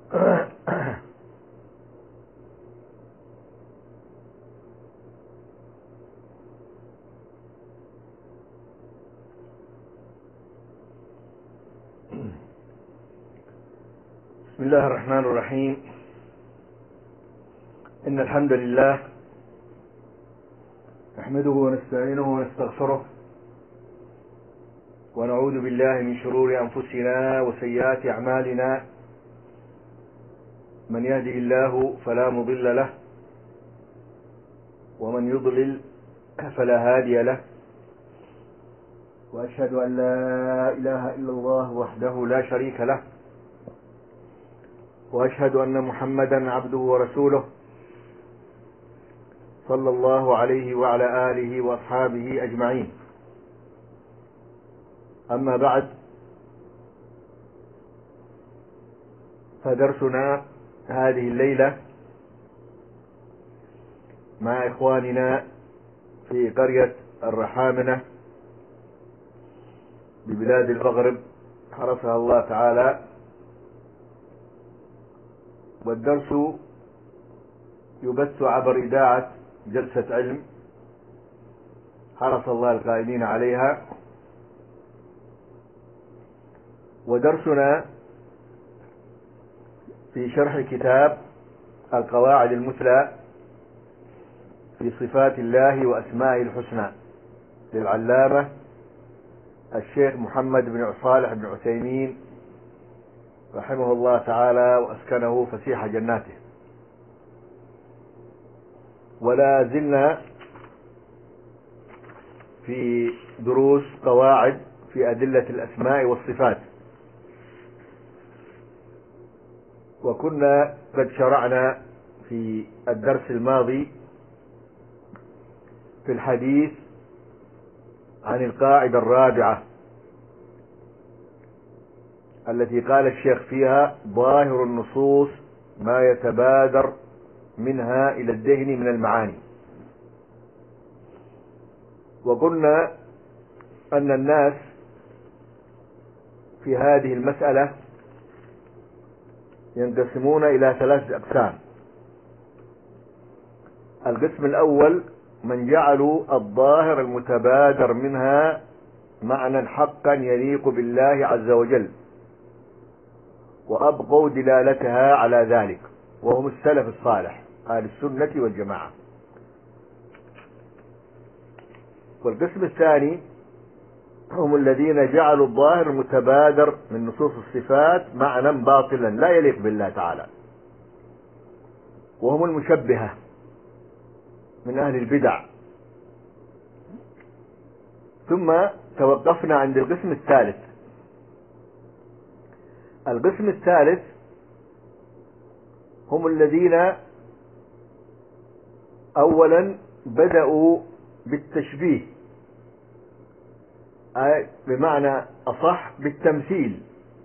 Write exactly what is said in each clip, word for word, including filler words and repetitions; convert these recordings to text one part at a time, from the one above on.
بسم الله الرحمن الرحيم. إن الحمد لله نحمده ونستعينه ونستغفره ونعوذ بالله من شرور أنفسنا وسيئات أعمالنا. من يهده الله فلا مضل له ومن يضلل فلا هادي له، وأشهد أن لا إله إلا الله وحده لا شريك له، وأشهد أن محمدا عبده ورسوله صلى الله عليه وعلى آله وأصحابه أجمعين. أما بعد، فدرسنا هذه الليلة مع إخواننا في قرية الرحامنة ببلاد المغرب حرسها الله تعالى، والدرس يبث عبر إذاعة جلسة علم حرس الله القائمين عليها. ودرسنا في شرح كتاب القواعد المثلى في صفات الله وأسمائه الحسنى للعلامة الشيخ محمد بن صالح بن عثيمين رحمه الله تعالى وأسكنه فسيح جناته. ولا زلنا في دروس قواعد في أدلة الأسماء والصفات، وكنا قد شرعنا في الدرس الماضي في الحديث عن القاعدة الرابعة التي قال الشيخ فيها: ظاهر النصوص ما يتبادر منها إلى الذهن من المعاني. وقلنا أن الناس في هذه المسألة ينقسمون إلى ثلاثة أقسام. القسم الأول من جعلوا الظاهر المتبادر منها معنى حقا يليق بالله عز وجل، وأبقوا دلالتها على ذلك، وهم السلف الصالح أهل السنة والجماعة. والقسم الثاني هم الذين جعلوا الظاهر المتبادر من نصوص الصفات معنى باطلا لا يليق بالله تعالى، وهم المشبهة من أهل البدع. ثم توقفنا عند القسم الثالث. القسم الثالث هم الذين أولا بدأوا بالتشبيه، أي بمعنى أصح بالتمثيل،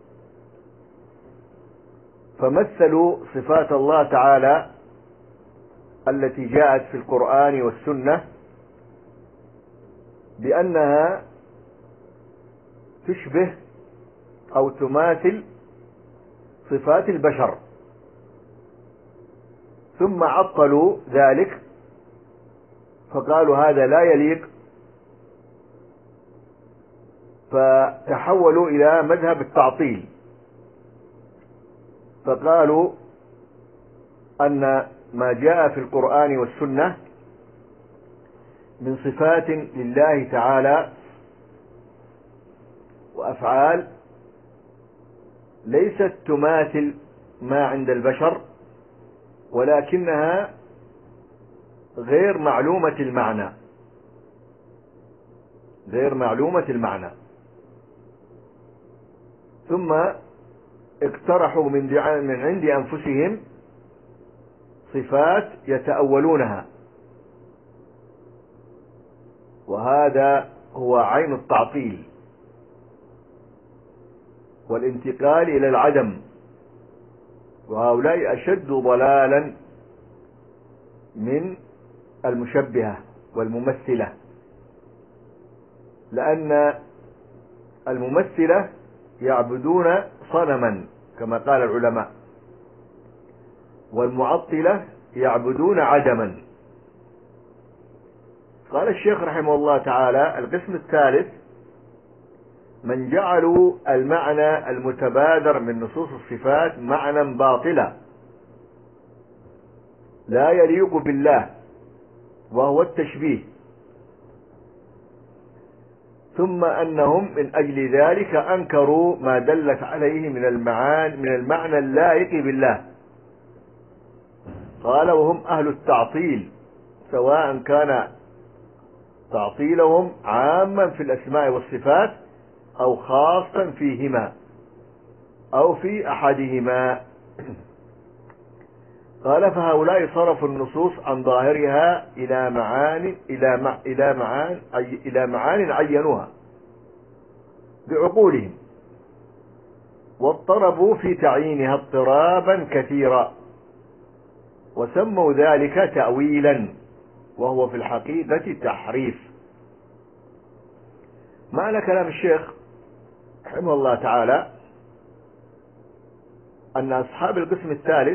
فمثلوا صفات الله تعالى التي جاءت في القرآن والسنة بأنها تشبه أو تماثل صفات البشر، ثم عطلوا ذلك فقالوا هذا لا يليق، فتحولوا إلى مذهب التعطيل، فقالوا أن ما جاء في القرآن والسنة من صفات لله تعالى وأفعال ليست تماثل ما عند البشر، ولكنها غير معلومة المعنى، غير معلومة المعنى. ثم اقترحوا من من عند أنفسهم صفات يتأولونها، وهذا هو عين التعطيل والانتقال إلى العدم، وهؤلاء أشد ضلالا من المشبهة والممثلة، لأن الممثلة يعبدون صنما كما قال العلماء، والمعطلة يعبدون عدما. قال الشيخ رحمه الله تعالى: القسم الثالث من جعلوا المعنى المتبادر من نصوص الصفات معنى باطلا لا يليق بالله، وهو التشبيه، ثم أنهم من أجل ذلك أنكروا ما دلت عليه من المعاني من المعنى اللائق بالله. قال: وهم أهل التعطيل، سواء كان تعطيلهم عاما في الأسماء والصفات أو خاصا فيهما أو في أحدهما. قال: فهؤلاء صرفوا النصوص عن ظاهرها إلى معان إلى مع إلى معان إلى معان عينوها بعقولهم، واضطربوا في تعيينها اضطرابا كثيرا، وسموا ذلك تأويلا، وهو في الحقيقة تحريف. معنى كلام الشيخ رحمه الله تعالى أن أصحاب القسم الثالث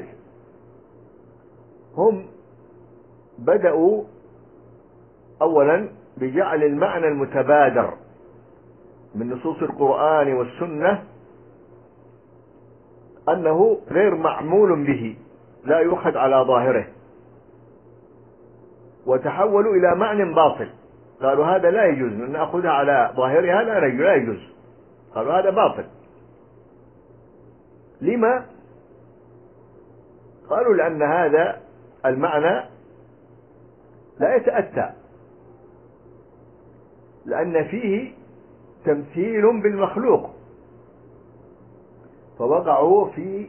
هم بدأوا أولا بجعل المعنى المتبادر من نصوص القرآن والسنة أنه غير معمول به، لا يؤخذ على ظاهره، وتحولوا إلى معنى باطل. قالوا هذا لا يجوز أن نأخذها على ظاهرها، لا يجوز. قالوا هذا باطل. لما؟ قالوا لأن هذا المعنى لا يتأتى، لأن فيه تمثيل بالمخلوق، فوقعوا في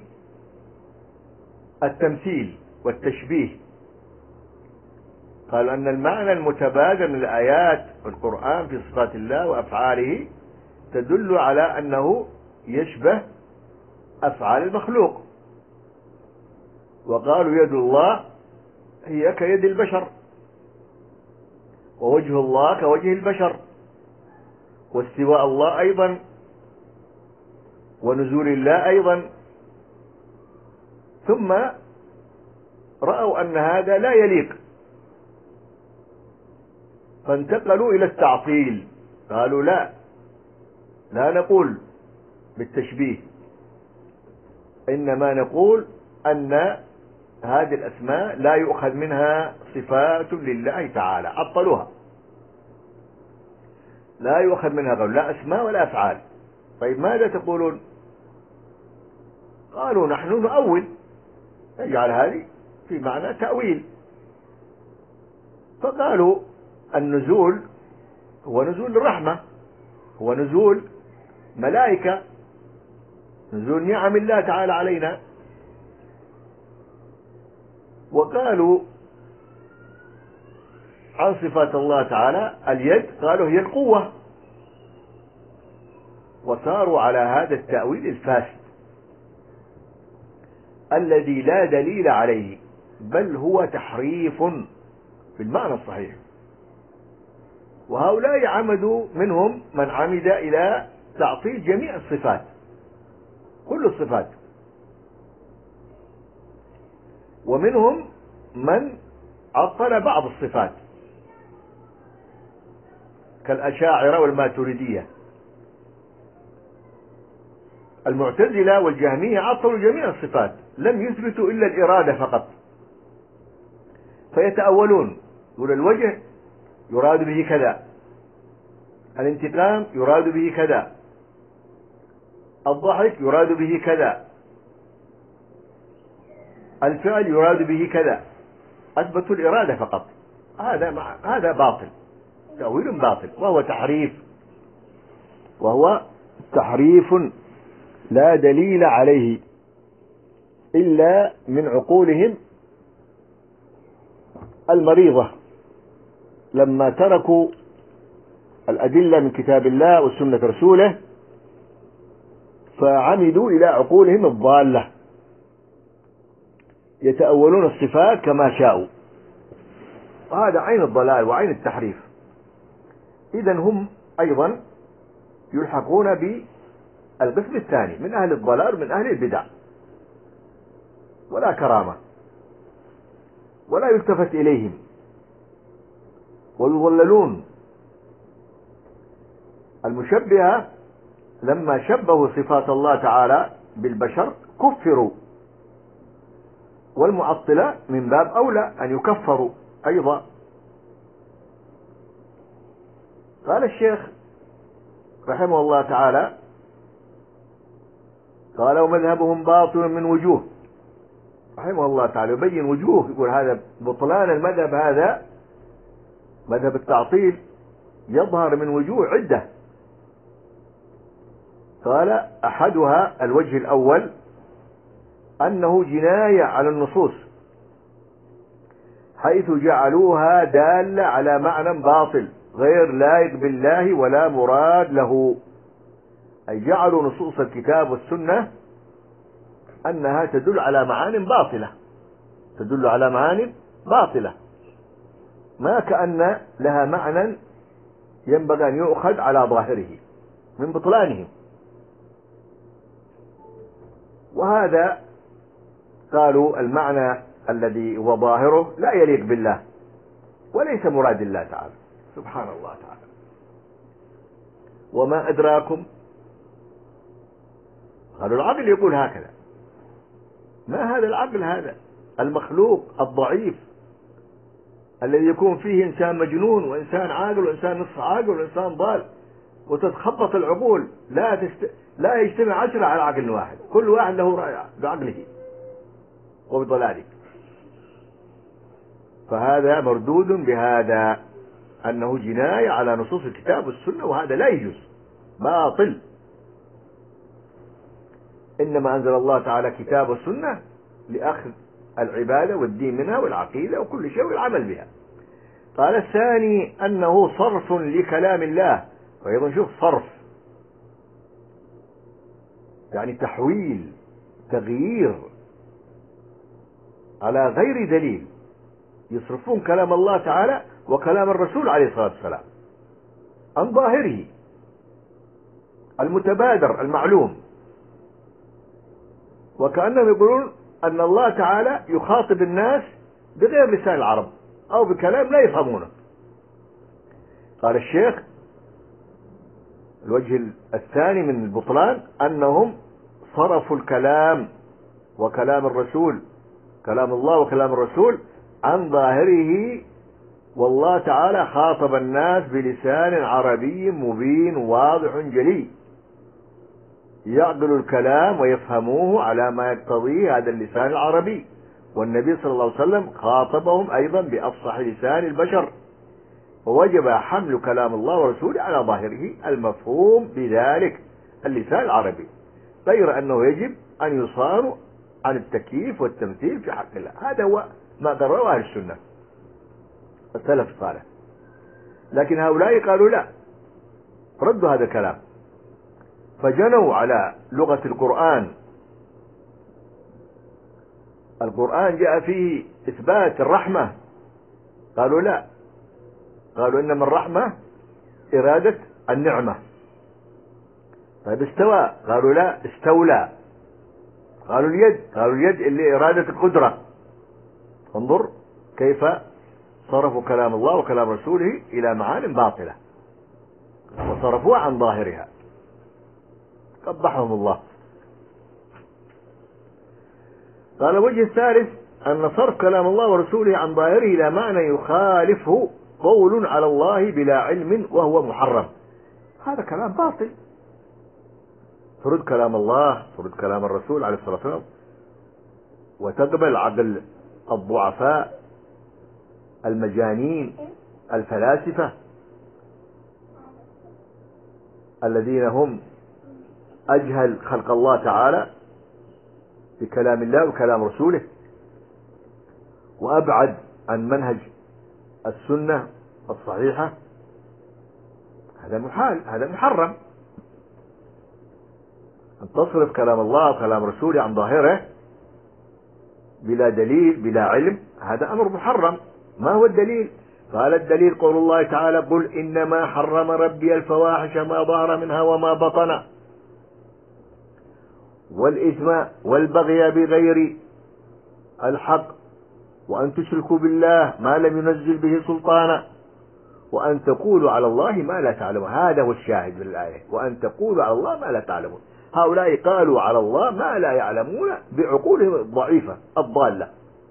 التمثيل والتشبيه. قالوا أن المعنى المتبادر من الآيات والقرآن في صفات الله وأفعاله تدل على أنه يشبه أفعال المخلوق، وقالوا يد الله هي كيد البشر، ووجه الله كوجه البشر، واستواء الله أيضا، ونزول الله أيضا. ثم رأوا أن هذا لا يليق، فانتقلوا إلى التعطيل. قالوا لا لا نقول بالتشبيه، إنما نقول أن هذه الأسماء لا يؤخذ منها صفات لله تعالى، عطلوها، لا يؤخذ منها قول لا أسماء ولا أفعال. طيب ماذا تقولون؟ قالوا نحن نؤول، نجعل هذه في معنى تأويل. فقالوا النزول هو نزول الرحمة، هو نزول ملائكة، نزول نعم الله تعالى علينا. وقالوا عن صفات الله تعالى اليد، قالوا هي القوة، وصاروا على هذا التأويل الفاسد الذي لا دليل عليه، بل هو تحريف بالمعنى الصحيح. وهؤلاء عمدوا منهم من عمد إلى تعطيل جميع الصفات، كل الصفات، ومنهم من عطل بعض الصفات كالأشاعرة والماتريدية. المعتزلة والجهمية عطلوا جميع الصفات، لم يثبتوا إلا الإرادة فقط، فيتأولون، يقول الوجه يراد به كذا، الانتقام يراد به كذا، الضحك يراد به كذا، الفعل يراد به كذا، أثبتوا الإرادة فقط. هذا مع هذا باطل، تأويل باطل، وهو تحريف، وهو تحريف لا دليل عليه إلا من عقولهم المريضة، لما تركوا الأدلة من كتاب الله وسنة رسوله فعمدوا إلى عقولهم الضالة، يتأولون الصفات كما شاءوا. هذا عين الضلال وعين التحريف. إذن هم أيضا يلحقون بالقسم الثاني من أهل الضلال من أهل البدع، ولا كرامة. ولا يلتفت إليهم ويضللون. المشبهة لما شبهوا صفات الله تعالى بالبشر كفروا، والمعطلة من باب أولى أن يكفروا أيضا. قال الشيخ رحمه الله تعالى قال ومذهبهم باطل من وجوه، رحمه الله تعالى يبين وجوه، يقول هذا بطلان المذهب، هذا مذهب التعطيل يظهر من وجوه عدة. قال أحدها الوجه الأول أنه جناية على النصوص، حيث جعلوها دالة على معنى باطل غير لائق بالله ولا مراد له، أي جعلوا نصوص الكتاب والسنة أنها تدل على معان باطلة، تدل على معان باطلة ما كأن لها معنى ينبغي أن يؤخذ على ظاهره من بطلانهم. وهذا قالوا المعنى الذي هو ظاهره لا يليق بالله وليس مراد الله تعالى، سبحان الله تعالى. وما أدراكم، قالوا العقل يقول هكذا. ما هذا العقل؟ هذا المخلوق الضعيف الذي يكون فيه إنسان مجنون وإنسان عاقل وإنسان نصف عاقل وإنسان ضال، وتتخبط العقول، لا تست... لا يجتمع عشرة على عقل واحد، كل واحد له رأي بعقله وبضلاله. فهذا مردود بهذا أنه جناية على نصوص الكتاب والسنة، وهذا لا يجوز، باطل. إنما أنزل الله تعالى كتاب والسنة لأخذ العبادة والدين منها والعقيدة وكل شيء والعمل بها. قال الثاني أنه صرف لكلام الله، وأيضا شوف صرف يعني تحويل، تغيير على غير دليل، يصرفون كلام الله تعالى وكلام الرسول عليه الصلاة والسلام عن ظاهره المتبادر المعلوم، وكأنهم يقولون أن الله تعالى يخاطب الناس بغير لسان العرب أو بكلام لا يفهمونه. قال الشيخ الوجه الثاني من البطلان أنهم صرفوا الكلام وكلام الرسول، كلام الله وكلام الرسول عن ظاهره، والله تعالى خاطب الناس بلسان عربي مبين واضح جلي يعقل الكلام ويفهموه على ما يقتضيه هذا اللسان العربي، والنبي صلى الله عليه وسلم خاطبهم أيضا بأفصح لسان البشر، ووجب حمل كلام الله ورسوله على ظاهره المفهوم بذلك اللسان العربي، غير أنه يجب أن يصان عن التكييف والتمثيل في حق الله. هذا هو ما قرره أهل السنة السلف الصالح. لكن هؤلاء قالوا لا، ردوا هذا الكلام، فجنوا على لغة القرآن. القرآن جاء فيه إثبات الرحمة، قالوا لا، قالوا إنما الرحمة إرادة النعمة. طيب استوى، قالوا لا، استولى. قالوا اليد، قالوا اليد اللي إرادة القدرة. انظر كيف صرفوا كلام الله وكلام رسوله إلى معان باطلة وصرفوها عن ظاهرها، قبحهم الله. قال الوجه الثالث أن صرف كلام الله ورسوله عن ظاهره إلى معنى يخالفه قول على الله بلا علم وهو محرم. هذا كلام باطل. ترد كلام الله، ترد كلام الرسول عليه الصلاة والسلام، وتقبل عقل الضعفاء المجانين الفلاسفة الذين هم أجهل خلق الله تعالى بكلام الله وكلام رسوله، وأبعد عن منهج السنة الصحيحة. هذا محال، هذا محرم. أن تصرف كلام الله وكلام رسوله عن ظاهره بلا دليل بلا علم، هذا أمر محرم. ما هو الدليل؟ قال الدليل قول الله تعالى قل إنما حرم ربي الفواحش ما ظهر منها وما بطن والإثم والبغي بغير الحق وأن تشركوا بالله ما لم ينزل به سلطانا، وأن تقولوا على الله ما لا تعلمون. هذا هو الشاهد من الآية، وأن تقولوا على الله ما لا تعلمون. هؤلاء قالوا على الله ما لا يعلمون بعقولهم الضعيفة الضالة،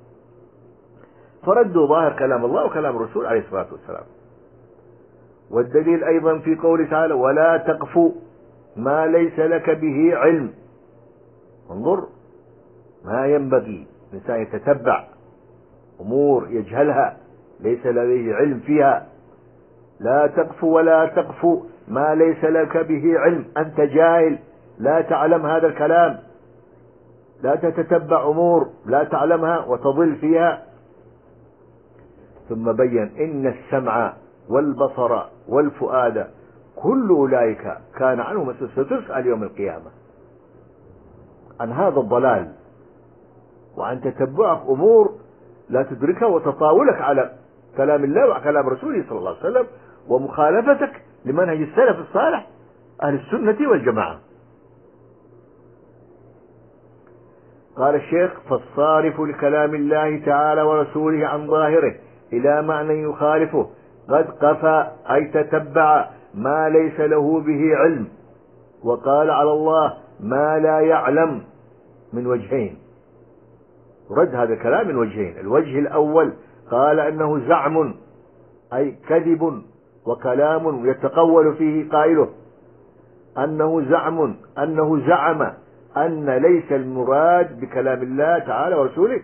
فردوا ظاهر كلام الله وكلام الرسول عليه الصلاة والسلام. والدليل أيضا في قوله تعالى: ولا تقف ما ليس لك به علم. انظر، ما ينبغي الإنسان يتتبع أمور يجهلها ليس لديه علم فيها. لا تقف ولا تقف ما ليس لك به علم، أنت جاهل لا تعلم هذا الكلام، لا تتتبع أمور لا تعلمها وتضل فيها. ثم بين: إن السمع والبصر والفؤاد كل أولئك كان عنه مسؤول، ستسأل يوم القيامة عن هذا الضلال وعن تتبعك أمور لا تدركها وتطاولك على كلام الله وكلام رسوله صلى الله عليه وسلم ومخالفتك لمنهج السلف الصالح أهل السنة والجماعة. قال الشيخ: فالصارف لكلام الله تعالى ورسوله عن ظاهره إلى معنى يخالفه قد قفى، أي تتبع ما ليس له به علم، وقال على الله ما لا يعلم، من وجهين. رد هذا الكلام من وجهين: الوجه الأول قال أنه زعم، أي كذب وكلام يتقول فيه قائله، أنه زعم أنه زعم أن ليس المراد بكلام الله تعالى ورسوله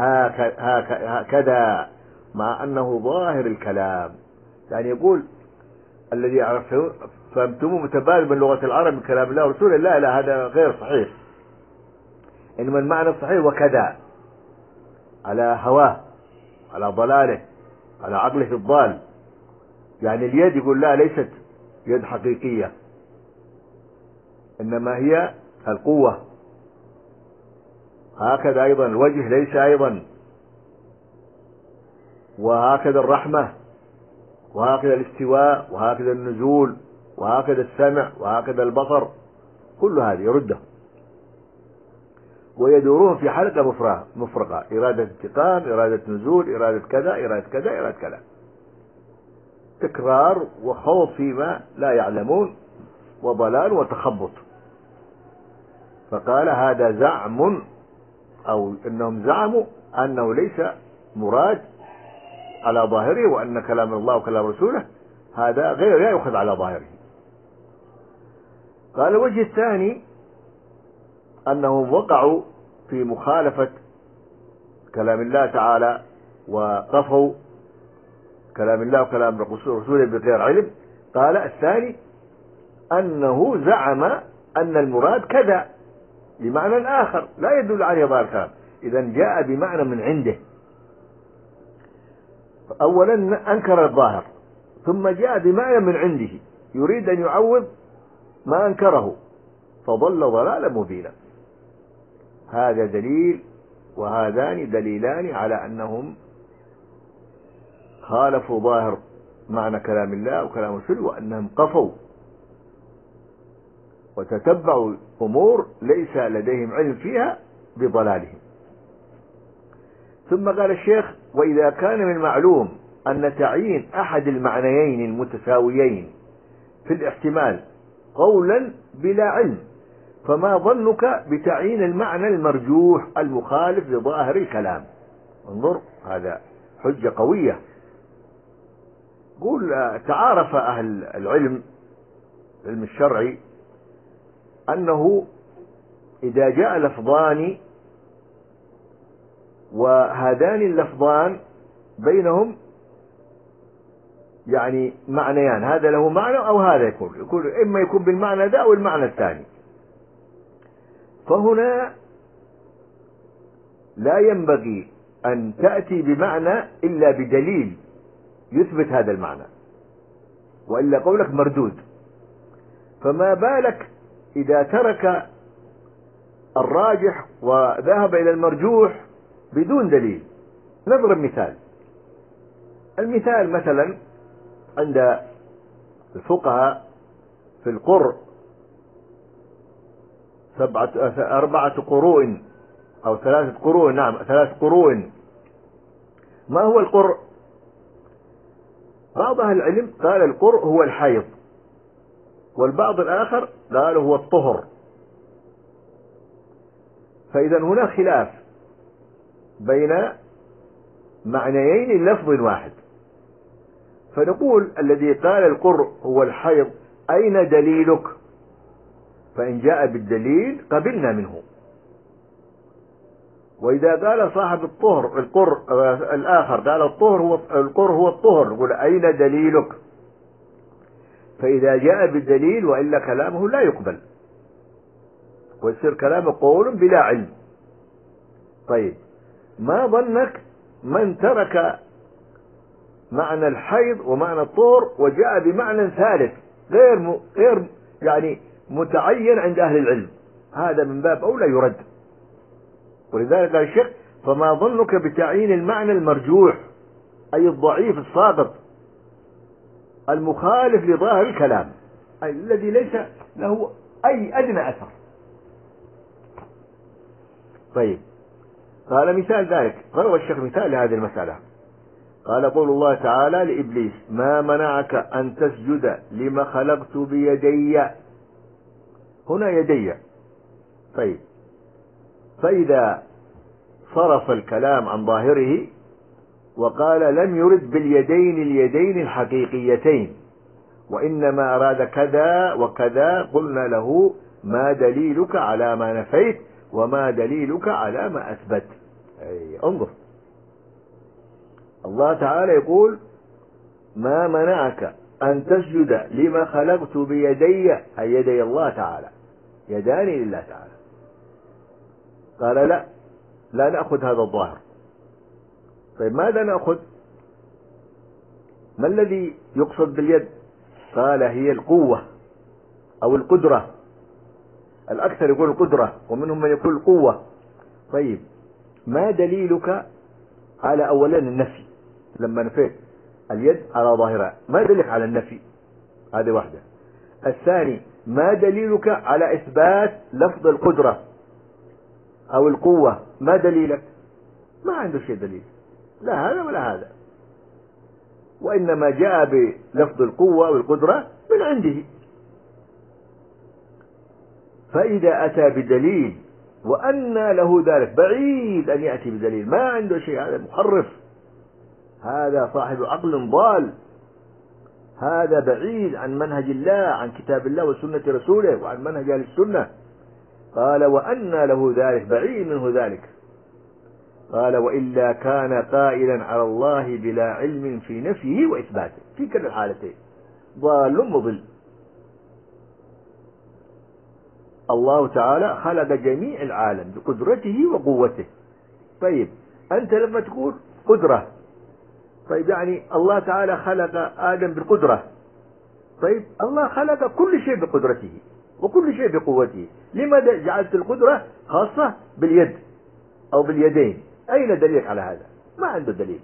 هكذا، مع أنه ظاهر الكلام. يعني يقول الذي فهمتموه متبادل من لغة العرب بكلام الله ورسوله، لا لا هذا غير صحيح، إنما المعنى الصحيح وكذا، على هواه، على ضلاله، على عقله الضال. يعني اليد يقول لا ليست يد حقيقية، إنما هي القوة. هكذا أيضا الوجه ليس أيضا، وهكذا الرحمة، وهكذا الاستواء، وهكذا النزول، وهكذا السمع، وهكذا البصر، كل هذه يرده ويدورون في حلقة مفرغة مفرغة، إرادة انتقام، إرادة نزول، إرادة كذا، إرادة كذا، إرادة كذا، تكرار وخوض فيما لا يعلمون وضلال وتخبط. فقال هذا زعم، أو إنهم زعموا أنه ليس مراد على ظاهره، وأن كلام الله وكلام رسوله هذا غير لا يؤخذ على ظاهره. قال الوجه الثاني أنهم وقعوا في مخالفة كلام الله تعالى وقفوا كلام الله وكلام رسوله بغير علم. قال الثاني أنه زعم أن المراد كذا بمعنى آخر لا يدل عليه ظاهر الكلام، إذا جاء بمعنى من عنده. أولا أنكر الظاهر، ثم جاء بمعنى من عنده يريد أن يعوض ما أنكره، فضل ضلالا مبينا. هذا دليل، وهذان دليلان على أنهم خالفوا ظاهر معنى كلام الله وكلام رسوله، وأنهم قفوا وتتبعوا أمور ليس لديهم علم فيها بضلالهم. ثم قال الشيخ: وإذا كان من المعلوم أن تعيين أحد المعنيين المتساويين في الاحتمال قولا بلا علم، فما ظنك بتعيين المعنى المرجوح المخالف لظاهر الكلام؟ انظر، هذا حجة قوية. قول تعارف أهل العلم العلم الشرعي أنه إذا جاء لفظان وهذان اللفظان بينهم يعني معنيان، هذا له معنى أو هذا يكون يكون إما يكون بالمعنى ذا أو المعنى الثاني، فهنا لا ينبغي أن تأتي بمعنى إلا بدليل يثبت هذا المعنى، وإلا قولك مردود. فما بالك إذا ترك الراجح وذهب إلى المرجوح بدون دليل؟ نضرب مثال. المثال مثلا عند الفقهاء في القر سبعة أربعة قروء أو ثلاثة قروء، نعم ثلاث قروء ما هو القرء؟ بعض أهل العلم قال القرء هو الحيض، والبعض الآخر قال هو الطهر. فإذا هنا خلاف بين معنيين لفظ واحد. فنقول الذي قال القرء هو الحيض أين دليلك؟ فإن جاء بالدليل قبلنا منه. وإذا قال صاحب الطهر القر الآخر قال الطهر هو القر هو الطهر، نقول أين دليلك؟ فإذا جاء بالدليل وإلا كلامه لا يقبل، ويصير كلامه قول بلا علم. طيب ما ظنك من ترك معنى الحيض ومعنى الطهر وجاء بمعنى ثالث غير م... غير يعني متعين عند أهل العلم؟ هذا من باب أولى يرد. ولذلك قال الشيخ فما ظنك بتعيين المعنى المرجوح أي الضعيف الساقط المخالف لظاهر الكلام، أي الذي ليس له أي أدنى أثر. طيب قال مثال ذلك، روى الشيخ مثال لهذه المسألة، قال قول الله تعالى لإبليس ما منعك أن تسجد لما خلقت بيدي. هنا يدي. طيب فإذا صرف الكلام عن ظاهره وقال لم يرد باليدين اليدين الحقيقيتين وإنما أراد كذا وكذا، قلنا له ما دليلك على ما نفيت وما دليلك على ما أثبت؟ أي انظر، الله تعالى يقول ما منعك أن تسجد لما خلقت بيدي، أي يدي الله تعالى، يدان لله تعالى. قال لا لا نأخذ هذا الظاهر. طيب ماذا نأخذ؟ ما الذي يقصد باليد؟ قال هي القوة أو القدرة، الأكثر يقول القدرة ومنهم من يقول القوة. طيب ما دليلك على أولا النفي؟ لما نفيت اليد على ظاهرها ما دليلك على النفي؟ هذه واحدة. الثاني ما دليلك على إثبات لفظ القدرة أو القوة؟ ما دليلك؟ ما عنده شيء دليل، لا هذا ولا هذا، وإنما جاء بلفظ القوة والقدرة من عنده. فإذا أتى بدليل وأن له ذلك بعيد أن يأتي بدليل، ما عنده شيء، هذا محرف، هذا صاحب عقل ضال، هذا بعيد عن منهج الله، عن كتاب الله وسنة رسوله وعن منهج أهل السنة. قال وأن له ذلك بعيد منه ذلك. قال وإلا كان قائلا على الله بلا علم في نفيه وإثباته، في كل الحالتين ضال مضل. الله تعالى خلق جميع العالم بقدرته وقوته. طيب أنت لما تقول قدرة، طيب يعني الله تعالى خلق آدم بالقدرة، طيب الله خلق كل شيء بقدرته وكل شيء بقوته، لماذا جعلت القدرة خاصة باليد أو باليدين؟ أين دليل على هذا؟ ما عنده دليل.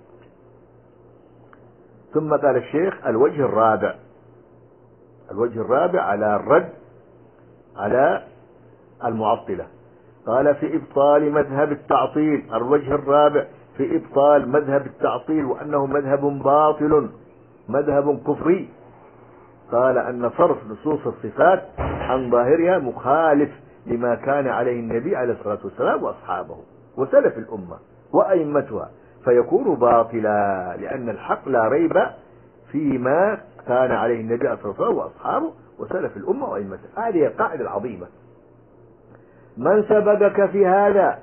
ثم قال الشيخ الوجه الرابع، الوجه الرابع على الرد على المعطلة، قال في إبطال مذهب التعطيل، الوجه الرابع في إبطال مذهب التعطيل وأنه مذهب باطل مذهب كفري. قال أن صرف نصوص الصفات عن ظاهرها مخالف لما كان عليه النبي عليه الصلاة والسلام وأصحابه وسلف الأمة وأئمتها، فيكون باطلا، لأن الحق لا ريب فيما كان عليه النبي عليه الصلاة والسلام وأصحابه وسلف الأمة وأئمتها. هذه القاعدة العظيمة. من سبقك في هذا؟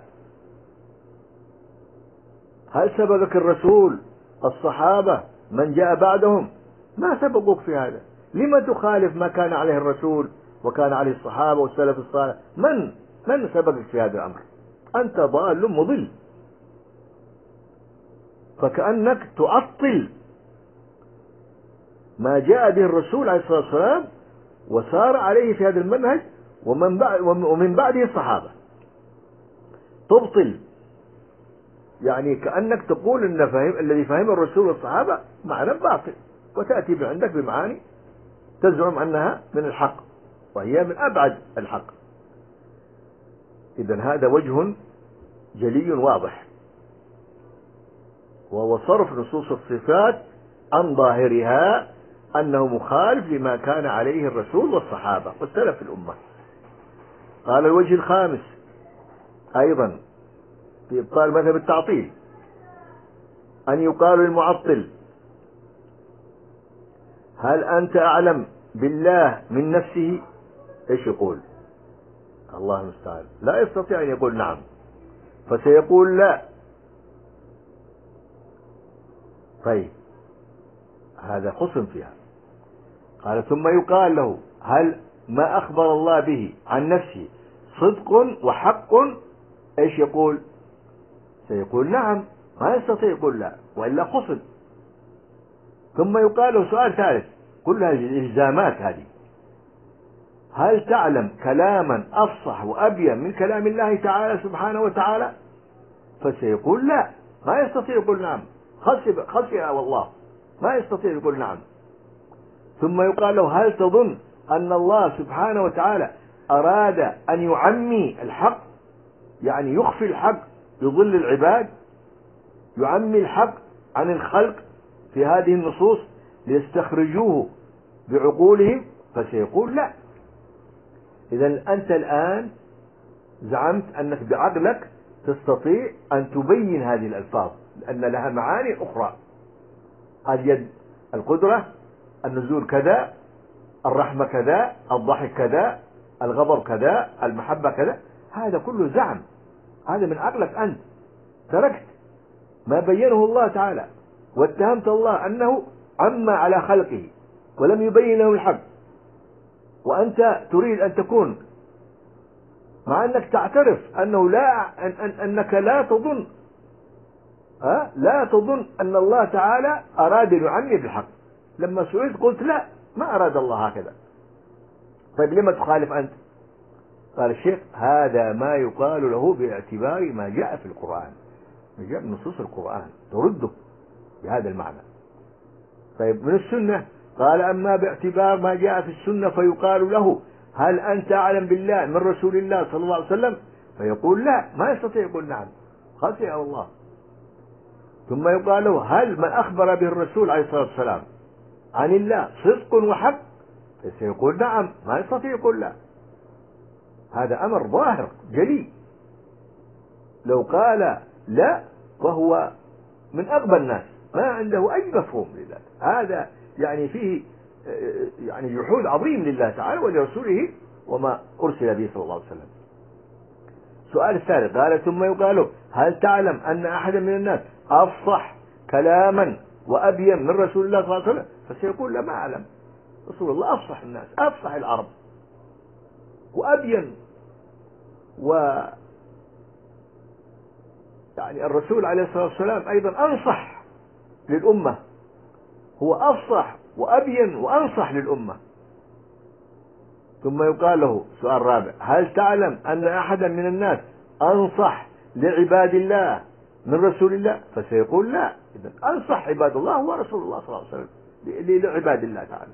هل سبقك الرسول، الصحابة، من جاء بعدهم؟ ما سبقوك في هذا. لما تخالف ما كان عليه الرسول وكان عليه الصحابة والسلف الصالح؟ من من سبقك في هذا الأمر؟ أنت ضال مضل. فكأنك تعطل ما جاء به الرسول عليه الصلاة والسلام وسار عليه في هذا المنهج ومن بعد ومن بعده الصحابة، تبطل، يعني كأنك تقول ان فهم الذي فهم الرسول والصحابة معنى باطل، وتأتي عندك بمعاني تزعم أنها من الحق وهي من أبعد الحق. إذن هذا وجه جلي واضح. وهو صرف نصوص الصفات عن ظاهرها أنه مخالف لما كان عليه الرسول والصحابة والسلف الأمة. قال الوجه الخامس أيضا في إبطال مذهب التعطيل أن يقال للمعطل: هل أنت أعلم بالله من نفسه؟ إيش يقول؟ الله المستعان، لا يستطيع أن يقول نعم، فسيقول لا. طيب هذا خصم فيها. قال: ثم يقال له: هل ما أخبر الله به عن نفسه صدق وحق؟ إيش يقول؟ سيقول نعم، ما يستطيع يقول لا وإلا خصم. ثم يقال له سؤال ثالث، كلها الإلزامات هذه: هل تعلم كلاما أفصح وأبين من كلام الله تعالى سبحانه وتعالى؟ فسيقول لا، ما يستطيع يقول نعم، خسئ خسئ والله ما يستطيع يقول نعم. ثم يقال له: هل تظن أن الله سبحانه وتعالى أراد أن يعمي الحق، يعني يخفي الحق يضل العباد، يعمي الحق عن الخلق في هذه النصوص ليستخرجوه بعقولهم؟ فسيقول لا. إذا أنت الآن زعمت أنك بعقلك تستطيع أن تبين هذه الألفاظ لأن لها معاني أخرى: اليد، القدرة، النزول كذا، الرحمة كذا، الضحك كذا، الغضب كذا، المحبة كذا. هذا كله زعم، هذا من عقلك أنت، تركت ما بينه الله تعالى واتهمت الله أنه عم على خلقه ولم يبين له الحق، وأنت تريد أن تكون مع أنك تعترف أنه لا أن أن أنك لا تظن أه؟ لا تظن أن الله تعالى أراد أن يعمي بالحق. لما سئلت قلت لا، ما أراد الله هكذا. طيب لما تخالف أنت؟ قال الشيخ: هذا ما يقال له باعتبار ما جاء في القرآن، ما جاء من نصوص القرآن ترده بهذا المعنى. طيب من السنة؟ قال: أما باعتبار ما جاء في السنة فيقال له: هل أنت أعلم بالله من رسول الله صلى الله عليه وسلم؟ فيقول لا، ما يستطيع يقول نعم، خسئ الله. ثم يقال له: هل ما أخبر به الرسول عليه الصلاة والسلام عن الله صدق وحق؟ فسيقول نعم، ما يستطيع يقول لا. هذا أمر ظاهر جلي. لو قال لا فهو من أغبى الناس، ما عنده أي مفهوم لله. هذا يعني فيه يعني جحود عظيم لله تعالى ولرسوله وما أرسل به صلى الله عليه وسلم. سؤال الثالث: قال: ثم يقال: هل تعلم أن أحدا من الناس أفصح كلاما وأبين من رسول الله صلى الله عليه وسلم؟ فسيقول لا، ما أعلم. رسول الله أفصح الناس، أفصح العرب وأبين، و يعني الرسول عليه الصلاة والسلام أيضا أنصح للأمة، هو أفصح وأبين وأنصح للأمة. ثم يقال له سؤال رابع: هل تعلم أن أحدا من الناس أنصح لعباد الله من رسول الله؟ فسيقول لا. إذن أنصح عباد الله هو رسول الله صلى الله عليه وسلم لعباد الله تعالى.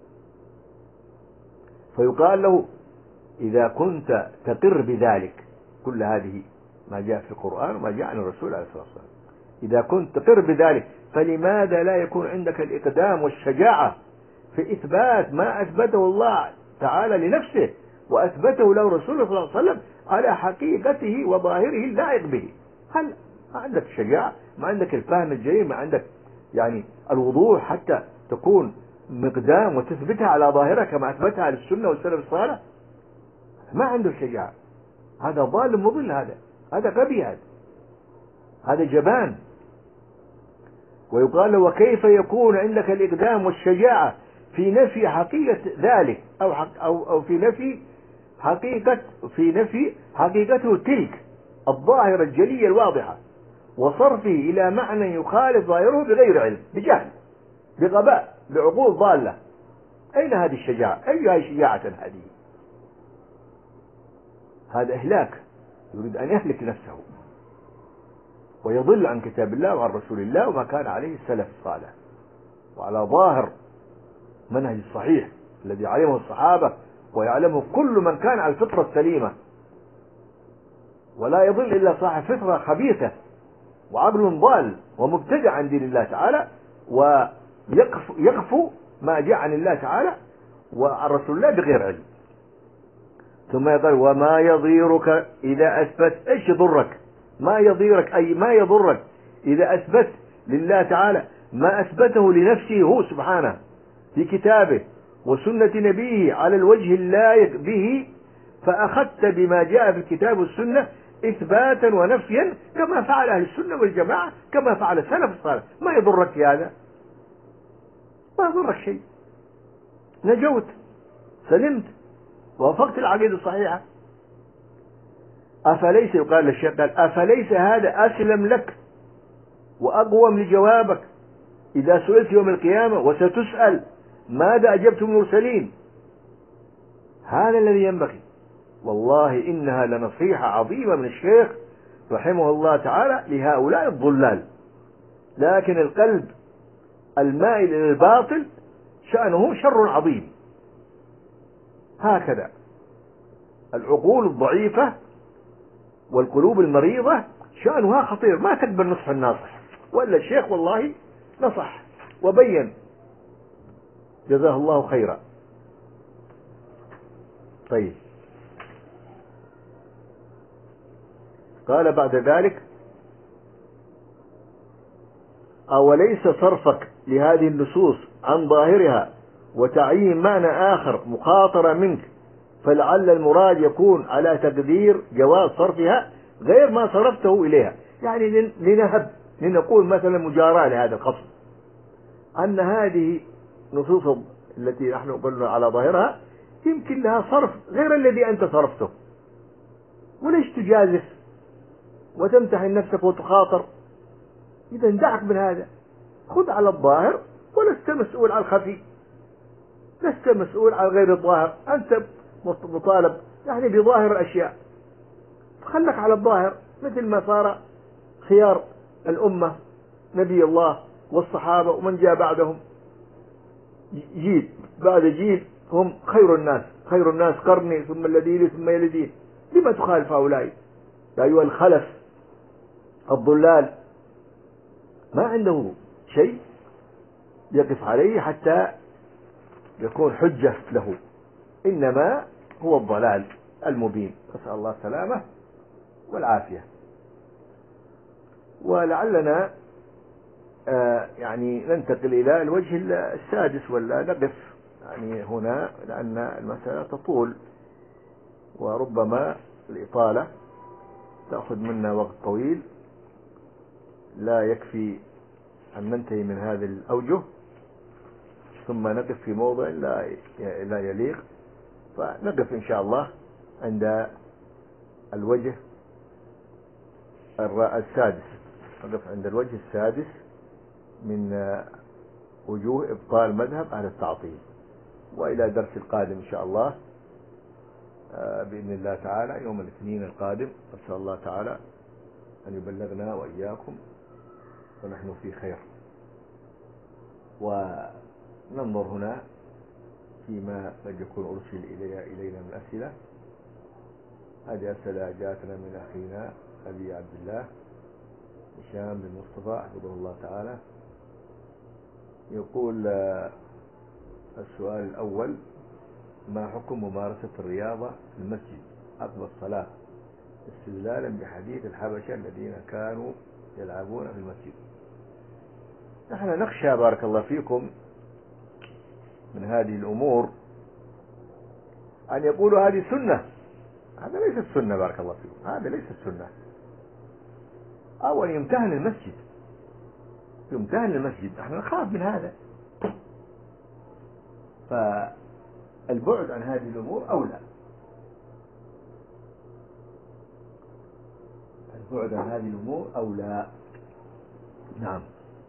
فيقال له: إذا كنت تقر بذلك، كل هذه ما جاء في القرآن وما جاء عن الرسول عليه الصلاة والسلام، إذا كنت تقر بذلك فلماذا لا يكون عندك الإقدام والشجاعة في إثبات ما أثبته الله تعالى لنفسه وأثبته له رسوله صلى الله عليه وسلم على حقيقته وظاهره اللائق به؟ هل ما عندك الشجاعة؟ ما عندك الفهم الجيد؟ ما عندك يعني الوضوح حتى تكون مقدام وتثبتها على ظاهرها كما أثبتها للسنة والسلف الصالح؟ ما عنده الشجاعة. هذا ظالم مضل، هذا هذا غبي، هذا هذا جبان. ويقال له: وكيف يكون عندك الإقدام والشجاعة في نفي حقيقة ذلك أو حق أو أو في نفي حقيقة في نفي حقيقته تلك الظاهرة الجلية الواضحة، وصرفه إلى معنى يخالف ظاهره بغير علم، بجهل، بغباء، بعقول ضالة؟ أين هذه الشجاعة؟ أي شجاعة هذه؟ هذا إهلاك، يريد أن يهلك نفسه ويضل عن كتاب الله وعن رسول الله وما كان عليه السلف الصالح وعلى ظاهر منهج الصحيح الذي علمه الصحابة ويعلمه كل من كان على الفطرة السليمة، ولا يضل إلا صاحب فطرة خبيثة وعقل ضال ومبتدع عن دين الله تعالى، ويقف يقفو ما جاء عن الله تعالى وعن رسول الله بغير علم. ثم يقول وما يضيرك إذا أثبت. إيش يضرك؟ ما يضيرك أي ما يضرك إذا أثبت لله تعالى ما أثبته لنفسه هو سبحانه في كتابه وسنة نبيه على الوجه اللائق به، فأخذت بما جاء في الكتاب والسنة إثباتا ونفيا كما فعل أهل السنة والجماعة، كما فعل السلف الصالح. ما يضرك في هذا، ما يضرك شيء، نجوت، سلمت، وافقت العقيدة الصحيحة. أفليس يقال للشيخ قال أفليس هذا أسلم لك وأقوم لجوابك إذا سئلت يوم القيامة وستسأل ماذا أجبتم المرسلين؟ هذا الذي ينبغي. والله إنها لنصيحة عظيمة من الشيخ رحمه الله تعالى لهؤلاء الضلال. لكن القلب المائل إلى الباطل شأنه شر عظيم. هكذا العقول الضعيفة والقلوب المريضة شأنها خطير، ما تقبل نصح الناصح. وإلا الشيخ والله نصح وبين، جزاه الله خيرا. طيب، قال بعد ذلك أوليس صرفك لهذه النصوص عن ظاهرها وتعيين معنى آخر مخاطرة منك، فلعل المراد يكون على تقدير جواز صرفها غير ما صرفته إليها. يعني لنهب لنقول مثلا مجاراة لهذا القصد أن هذه نصوص التي نحن قلنا على ظاهرها يمكن لها صرف غير الذي أنت صرفته، وليش تجازف وتمتحن نفسك وتخاطر؟ إذا دعك من هذا، خذ على الظاهر ولست مسؤول عن الخفي، لست مسؤول عن غير الظاهر، أنت مطالب يعني بظاهر الأشياء، خلك على الظاهر مثل ما صار خيار الأمة نبي الله والصحابة ومن جاء بعدهم، جيل بعد جيل هم خير الناس، خير الناس قرني ثم الذين ثم يلدين. لما تخالف هؤلاء يا أيها الخلف الضلال؟ ما عنده شيء يقف عليه حتى يكون حجة له، إنما هو الضلال المبين. نسأل الله السلامة والعافية. ولعلنا آه يعني ننتقل إلى الوجه السادس ولا نقف يعني هنا، لأن المسألة تطول وربما الإطالة تأخذ منا وقت طويل، لا يكفي أن ننتهي من هذه الأوجه ثم نقف في موضع لا لا يليق. فنقف إن شاء الله عند الوجه السادس، نقف عند الوجه السادس من وجوه إبطال مذهب أهل التعطيل. وإلى درس القادم إن شاء الله بإذن الله تعالى يوم الاثنين القادم، نسأل الله تعالى أن يبلغنا وإياكم ونحن في خير. وننظر هنا فيما قد يكون أرسل إلينا من أسئلة. هذه أسئلة جاءتنا من أخينا أبي عبد الله هشام بن مصطفى حفظه الله تعالى. يقول السؤال الأول: ما حكم ممارسة الرياضة في المسجد قبل الصلاة استدلالا بحديث الحبشة الذين كانوا يلعبون في المسجد؟ نحن نخشى بارك الله فيكم من هذه الأمور أن يقولوا هذه سنة. هذا ليس السنة بارك الله فيكم، هذا ليس السنة. أول يمتهن المسجد، يمتهن المسجد، نحن نخاف من هذا. فالبعد عن هذه الأمور أولى، البعد عن هذه الأمور أولى. نعم.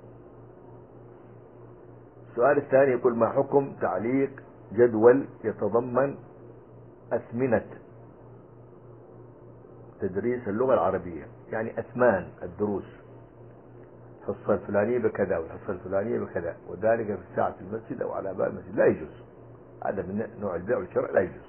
السؤال الثاني يقول: ما حكم تعليق جدول يتضمن أثمنة تدريس اللغة العربية، يعني أثمان الدروس، الحصة الفلانية بكذا والحصة الفلانية بكذا، وذلك في ساعة المسجد أو على باب المسجد؟ لا يجوز، هذا من نوع البيع والشراء، لا يجوز.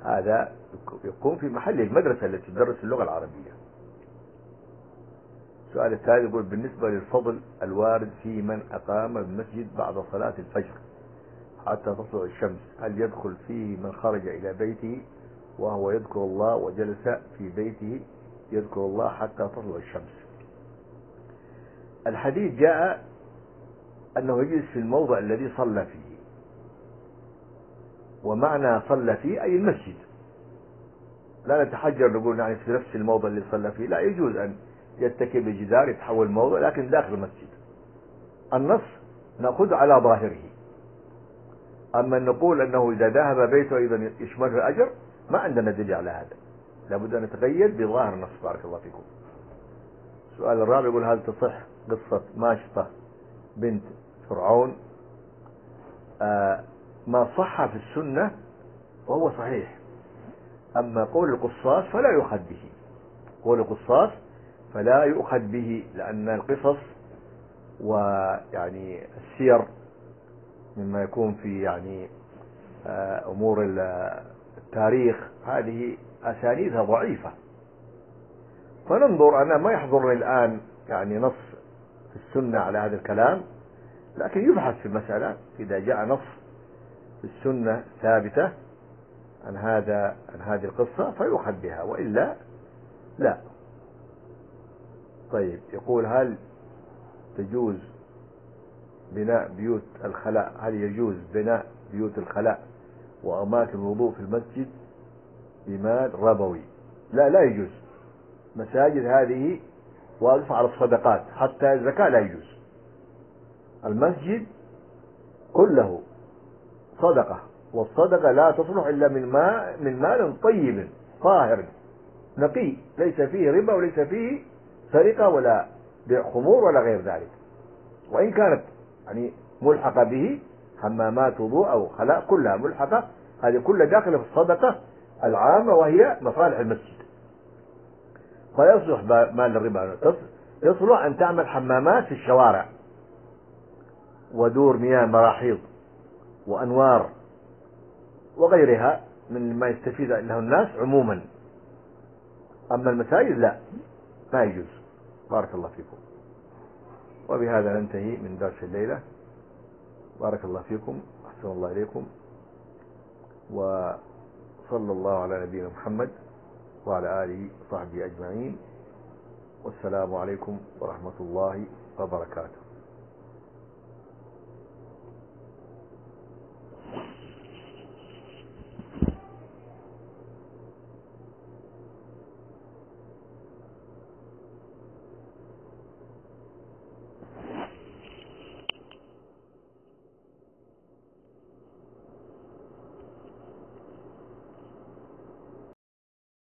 هذا يكون في محل المدرسة التي تدرس اللغة العربية. السؤال الثالث يقول بالنسبة للفضل الوارد في من أقام المسجد بعد صلاة الفجر حتى تطلع الشمس، هل يدخل فيه من خرج إلى بيته وهو يذكر الله وجلس في بيته يذكر الله حتى تطلع الشمس؟ الحديث جاء أنه يجلس في الموضع الذي صلى فيه، ومعنى صلى فيه أي المسجد، لا نتحجر نقول يعني في نفس الموضع اللي صلى فيه، لا، يجوز أن يتكئ بجدار يتحول موضع لكن داخل المسجد. النص نأخذ على ظاهره، أما أن نقول أنه إذا ذهب بيته أيضا يشمله الأجر ما عندنا دليل على هذا، لابد أن نتقيد بظاهر النص. بارك الله فيكم. السؤال الرابع يقول هل تصح قصة ماشطة بنت فرعون؟ آه ما صح في السنة وهو صحيح، أما قول القصاص فلا يؤخذ به، قول القصاص فلا يؤخذ به، لأن القصص ويعني السير مما يكون في يعني أمور التاريخ هذه أسانيدها ضعيفة، فننظر. أنا ما يحضرني الآن يعني نص في السنة على هذا الكلام، لكن يبحث في المسألة إذا جاء نص في السنة ثابتة عن هذا عن هذه القصة فيؤخذ بها، وإلا لا. طيب، يقول هل تجوز بناء بيوت الخلاء هل يجوز بناء بيوت الخلاء وأماكن الوضوء في المسجد بمال ربوي؟ لا، لا يجوز. مساجد هذه واقفة على الصدقات، حتى الزكاة لا يجوز. المسجد كله صدقة، والصدقة لا تصلح إلا من ماء من مال طيب طاهر نقي، ليس فيه ربا وليس فيه سرقة ولا بيع خمور ولا غير ذلك، وإن كانت يعني ملحقة به حمامات وضوء أو خلاء كلها ملحقة، هذه كلها داخلة في الصدقة العامة وهي مصالح المسجد. فيصلح مال الربا، يصلح أن تعمل حمامات في الشوارع ودور مياه مراحيض وأنوار وغيرها من ما يستفيد له الناس عموما. أما المساجد لا، ما يجوز. بارك الله فيكم. وبهذا ننتهي من درس الليلة. بارك الله فيكم، أحسن الله إليكم، وصلى الله على نبينا محمد وعلى آله وصحبه أجمعين، والسلام عليكم ورحمة الله وبركاته.